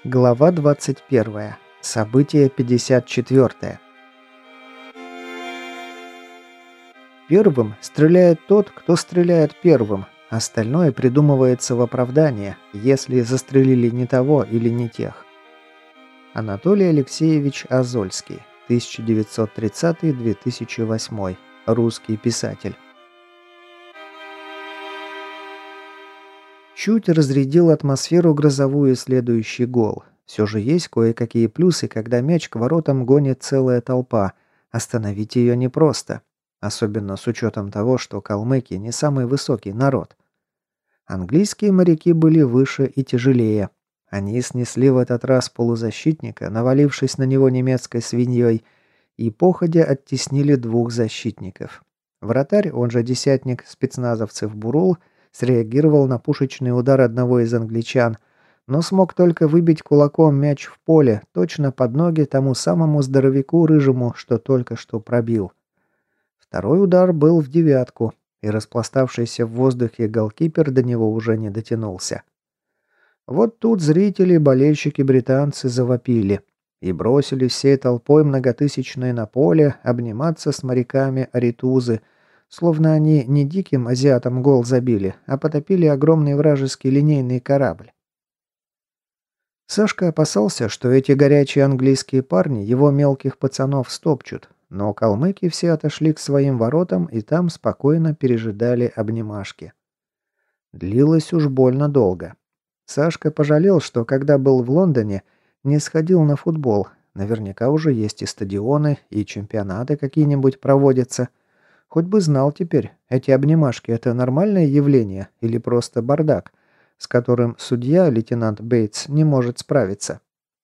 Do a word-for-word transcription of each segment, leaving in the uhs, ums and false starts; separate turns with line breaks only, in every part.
Глава двадцать первая. Событие пятьдесят четвёртое. Первым стреляет тот, кто стреляет первым. Остальное придумывается в оправдание, если застрелили не того или не тех. Анатолий Алексеевич Азольский. тысяча девятьсот тридцатый - две тысячи восьмой. Русский писатель. Чуть разрядил атмосферу грозовую следующий гол. Все же есть кое-какие плюсы, когда мяч к воротам гонит целая толпа. Остановить ее непросто. Особенно с учетом того, что калмыки не самый высокий народ. Английские моряки были выше и тяжелее. Они снесли в этот раз полузащитника, навалившись на него немецкой свиньей, и походя оттеснили двух защитников. Вратарь, он же десятник спецназовцев Бурул, среагировал на пушечный удар одного из англичан, но смог только выбить кулаком мяч в поле, точно под ноги тому самому здоровяку рыжему, что только что пробил. Второй удар был в девятку, и распластавшийся в воздухе голкипер до него уже не дотянулся. Вот тут зрители, болельщики-британцы завопили и бросились всей толпой многотысячной на поле обниматься с моряками Аритузы, словно они не диким азиатам гол забили, а потопили огромный вражеский линейный корабль. Сашка опасался, что эти горячие английские парни его мелких пацанов стопчут, но калмыки все отошли к своим воротам и там спокойно пережидали обнимашки. Длилось уж больно долго. Сашка пожалел, что когда был в Лондоне, не сходил на футбол. Наверняка уже есть и стадионы, и чемпионаты какие-нибудь проводятся. Хоть бы знал теперь, эти обнимашки – это нормальное явление или просто бардак, с которым судья, лейтенант Бейтс, не может справиться.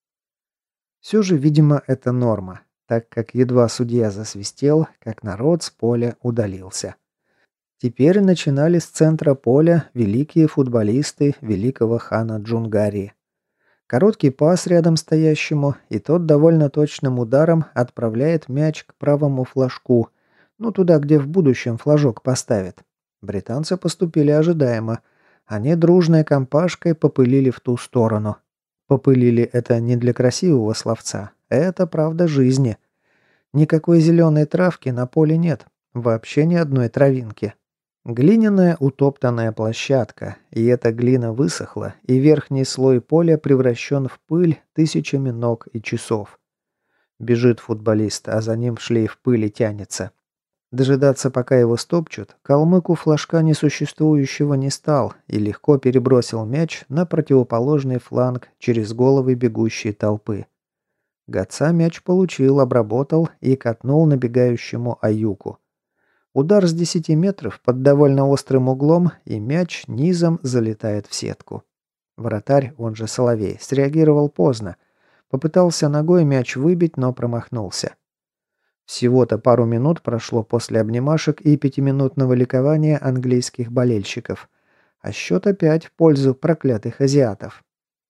Все же, видимо, это норма, так как едва судья засвистел, как народ с поля удалился. Теперь начинали с центра поля великие футболисты великого хана Джунгарии. Короткий пас рядом стоящему, и тот довольно точным ударом отправляет мяч к правому флажку, ну туда, где в будущем флажок поставят. Британцы поступили ожидаемо. Они дружной компашкой попылили в ту сторону. Попылили это не для красивого словца, это правда жизни. Никакой зеленой травки на поле нет, вообще ни одной травинки. Глиняная утоптанная площадка, и эта глина высохла, и верхний слой поля превращен в пыль тысячами ног и часов. Бежит футболист, а за ним шлейф пыли тянется. Дожидаться, пока его стопчут, калмык у флажка несуществующего не стал и легко перебросил мяч на противоположный фланг через головы бегущей толпы. Гатца мяч получил, обработал и катнул набегающему Аюку. Удар с десяти метров под довольно острым углом, и мяч низом залетает в сетку. Вратарь, он же Соловей, среагировал поздно. Попытался ногой мяч выбить, но промахнулся. Всего-то пару минут прошло после обнимашек и пятиминутного ликования английских болельщиков. А счет опять в пользу проклятых азиатов.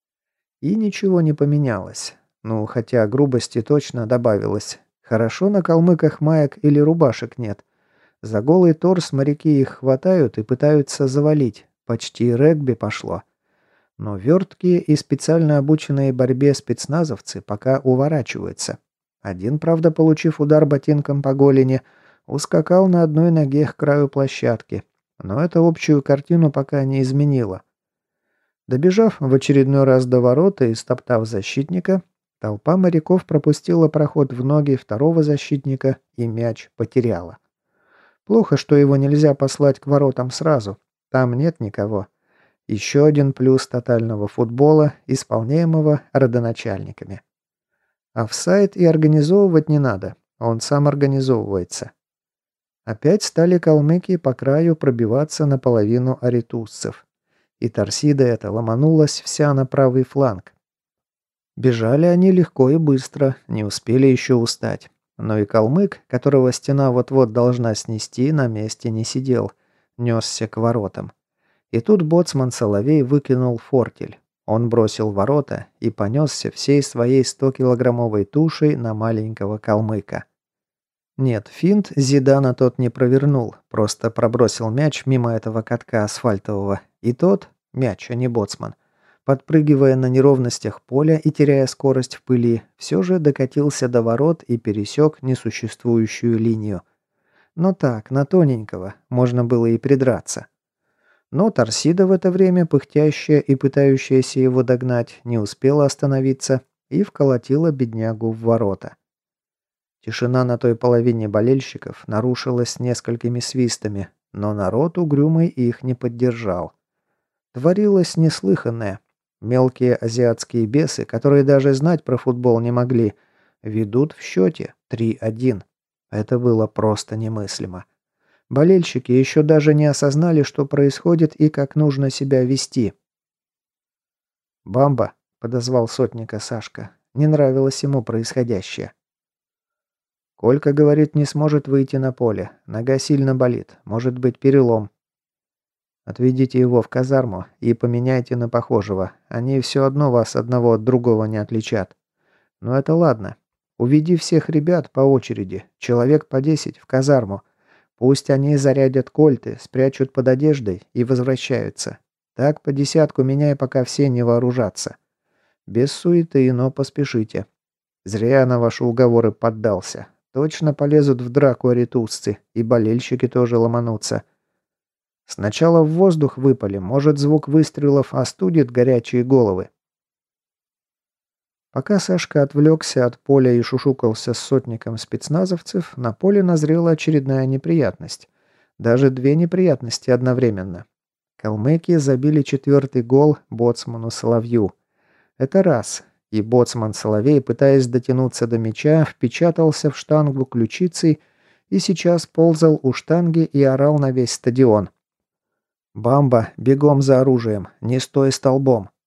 И ничего не поменялось. Ну, хотя грубости точно добавилось. Хорошо на калмыках маек или рубашек нет. За голый торс моряки их хватают и пытаются завалить. Почти регби пошло. Но верткие и специально обученные борьбе спецназовцы пока уворачиваются. Один, правда, получив удар ботинком по голени, ускакал на одной ноге к краю площадки. Но это общую картину пока не изменило. Добежав в очередной раз до ворота и стоптав защитника, толпа моряков пропустила проход в ноги второго защитника и мяч потеряла. Плохо, что его нельзя послать к воротам сразу. Там нет никого. Еще один плюс тотального футбола, исполняемого родоначальниками. Офсайд и организовывать не надо. Он сам организовывается. Опять стали калмыки по краю пробиваться наполовину аритузцев. И торсида эта ломанулась вся на правый фланг. Бежали они легко и быстро, не успели еще устать. Но и калмык, которого стена вот-вот должна снести, на месте не сидел, несся к воротам. И тут боцман Соловей выкинул фортель. Он бросил ворота и понесся всей своей стокилограммовой тушей на маленького калмыка. Нет, финт Зидана тот не провернул, просто пробросил мяч мимо этого катка асфальтового, и тот, мяч, а не боцман, подпрыгивая на неровностях поля и теряя скорость в пыли, все же докатился до ворот и пересек несуществующую линию. Но так, на тоненького, можно было и придраться. Но Торсида в это время, пыхтящая и пытающаяся его догнать, не успела остановиться и вколотила беднягу в ворота. Тишина на той половине болельщиков нарушилась несколькими свистами, но народ угрюмый их не поддержал. Творилось неслыханное. Мелкие азиатские бесы, которые даже знать про футбол не могли, ведут в счете три один. Это было просто немыслимо. Болельщики еще даже не осознали, что происходит и как нужно себя вести. «Бамба», — подозвал сотника Сашка. Не нравилось ему происходящее. «Колька, говорит, не сможет выйти на поле. Нога сильно болит. Может быть, перелом. Отведите его в казарму и поменяйте на похожего. Они все одно вас одного от другого не отличат. Но это ладно. Уведи всех ребят по очереди, человек по десять, в казарму. Пусть они зарядят кольты, спрячут под одеждой и возвращаются. Так по десятку меняй, пока все не вооружатся. Без суеты, но поспешите. Зря я на ваши уговоры поддался. Точно полезут в драку аритусцы, и болельщики тоже ломанутся. Сначала в воздух выпали, может, звук выстрелов остудит горячие головы». Пока Сашка отвлекся от поля и шушукался с сотником спецназовцев, на поле назрела очередная неприятность. Даже две неприятности одновременно. Калмыки забили четвертый гол боцману Соловью. Это раз. И боцман Соловей, пытаясь дотянуться до мяча, впечатался в штангу ключицей и сейчас ползал у штанги и орал на весь стадион. «Бамба, бегом за оружием, не стой столбом!»